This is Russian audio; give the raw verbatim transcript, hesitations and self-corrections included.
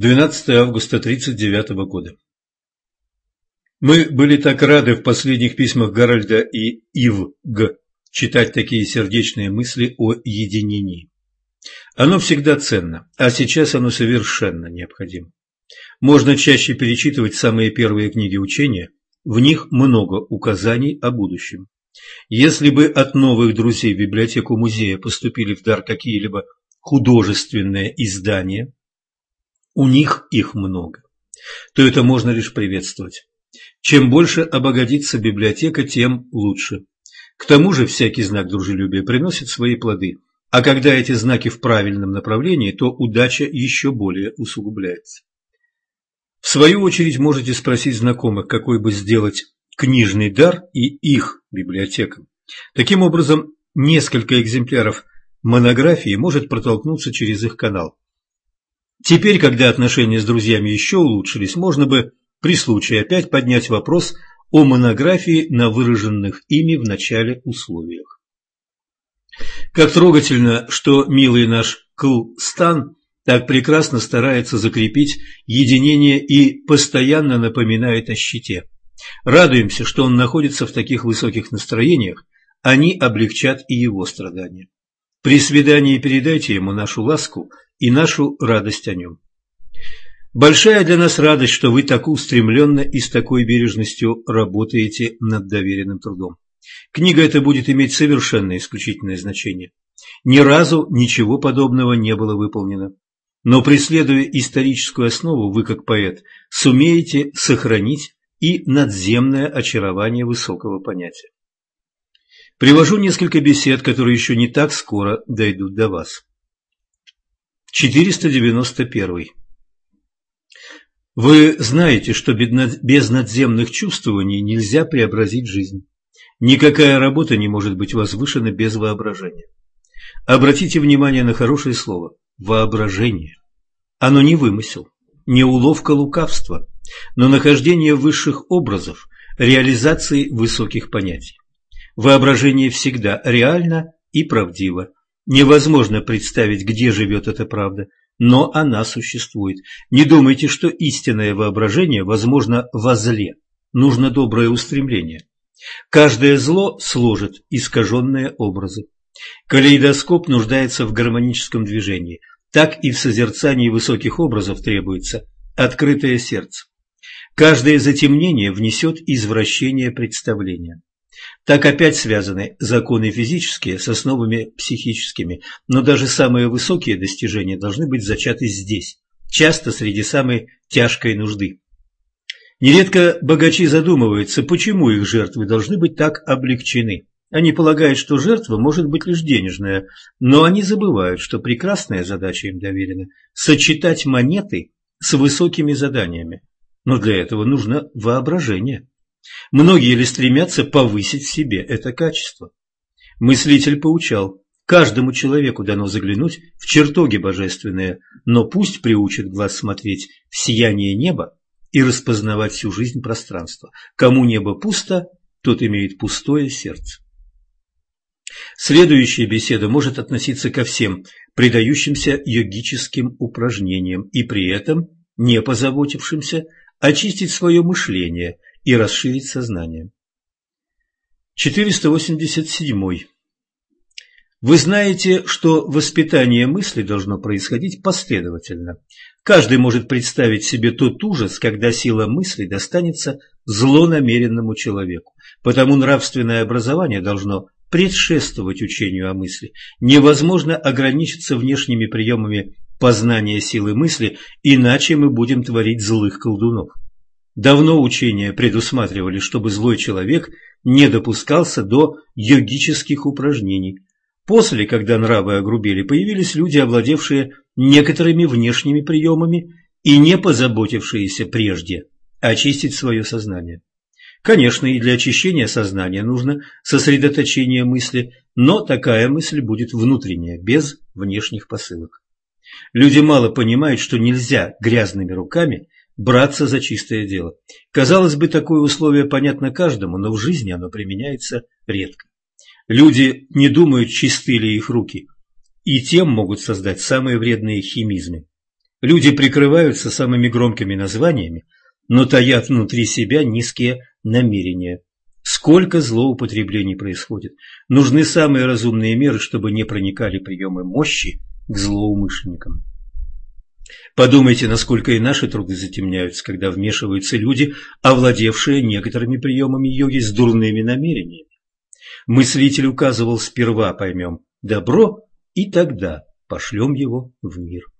двенадцатое августа тридцать девятого года. Мы были так рады в последних письмах Гарольда и Ив.Г. читать такие сердечные мысли о единении. Оно всегда ценно, а сейчас оно совершенно необходимо. Можно чаще перечитывать самые первые книги учения, в них много указаний о будущем. Если бы от новых друзей в библиотеку музея поступили в дар какие-либо художественные издания, у них их много, то это можно лишь приветствовать. Чем больше обогатится библиотека, тем лучше. К тому же всякий знак дружелюбия приносит свои плоды, а когда эти знаки в правильном направлении, то удача еще более усугубляется. В свою очередь можете спросить знакомых, какой бы сделать книжный дар и их библиотекам. Таким образом, несколько экземпляров монографии может протолкнуться через их канал. Теперь, когда отношения с друзьями еще улучшились, можно бы при случае опять поднять вопрос о монографии на выраженных ими в начале условиях. Как трогательно, что милый наш Кл-Стан так прекрасно старается закрепить единение и постоянно напоминает о щите. Радуемся, что он находится в таких высоких настроениях, они облегчат и его страдания. При свидании передайте ему нашу ласку и нашу радость о нем. Большая для нас радость, что вы так устремленно и с такой бережностью работаете над доверенным трудом. Книга эта будет иметь совершенно исключительное значение. Ни разу ничего подобного не было выполнено. Но, преследуя историческую основу, вы, как поэт, сумеете сохранить и надземное очарование высокого понятия. Привожу несколько бесед, которые еще не так скоро дойдут до вас. четыреста девяносто первый. Вы знаете, что без надземных чувствований нельзя преобразить жизнь. Никакая работа не может быть возвышена без воображения. Обратите внимание на хорошее слово «воображение». Оно не вымысел, не уловка лукавства, но нахождение высших образов, реализации высоких понятий. Воображение всегда реально и правдиво. Невозможно представить, где живет эта правда, но она существует. Не думайте, что истинное воображение возможно во зле. Нужно доброе устремление. Каждое зло сложит искаженные образы. Калейдоскоп нуждается в гармоническом движении. Так и в созерцании высоких образов требуется открытое сердце. Каждое затемнение внесет извращение представления. Так опять связаны законы физические с основами психическими, но даже самые высокие достижения должны быть зачаты здесь, часто среди самой тяжкой нужды. Нередко богачи задумываются, почему их жертвы должны быть так облегчены. Они полагают, что жертва может быть лишь денежная, но они забывают, что прекрасная задача им доверена – сочетать монеты с высокими заданиями. Но для этого нужно воображение. Многие ли стремятся повысить в себе это качество? Мыслитель поучал: каждому человеку дано заглянуть в чертоги божественные, но пусть приучит глаз смотреть в сияние неба и распознавать всю жизнь пространства. Кому небо пусто, тот имеет пустое сердце. Следующая беседа может относиться ко всем предающимся йогическим упражнениям и при этом не позаботившимся очистить свое мышление и расширить сознание. четыреста восемьдесят седьмой. Вы знаете, что воспитание мысли должно происходить последовательно. Каждый может представить себе тот ужас, когда сила мысли достанется злонамеренному человеку. Потому нравственное образование должно предшествовать учению о мысли. Невозможно ограничиться внешними приемами познания силы мысли, иначе мы будем творить злых колдунов. Давно учения предусматривали, чтобы злой человек не допускался до йогических упражнений. После, когда нравы огрубели, появились люди, овладевшие некоторыми внешними приемами и не позаботившиеся прежде очистить свое сознание. Конечно, и для очищения сознания нужно сосредоточение мысли, но такая мысль будет внутренняя, без внешних посылок. Люди мало понимают, что нельзя грязными руками браться за чистое дело. Казалось бы, такое условие понятно каждому, но в жизни оно применяется редко. Люди не думают, чисты ли их руки, и тем могут создать самые вредные химизмы. Люди прикрываются самыми громкими названиями, но таят внутри себя низкие намерения. Сколько злоупотреблений происходит. Нужны самые разумные меры, чтобы не проникали приемы мощи к злоумышленникам. Подумайте, насколько и наши труды затемняются, когда вмешиваются люди, овладевшие некоторыми приемами йоги с дурными намерениями. Мыслитель указывал: сперва поймем добро, и тогда пошлем его в мир.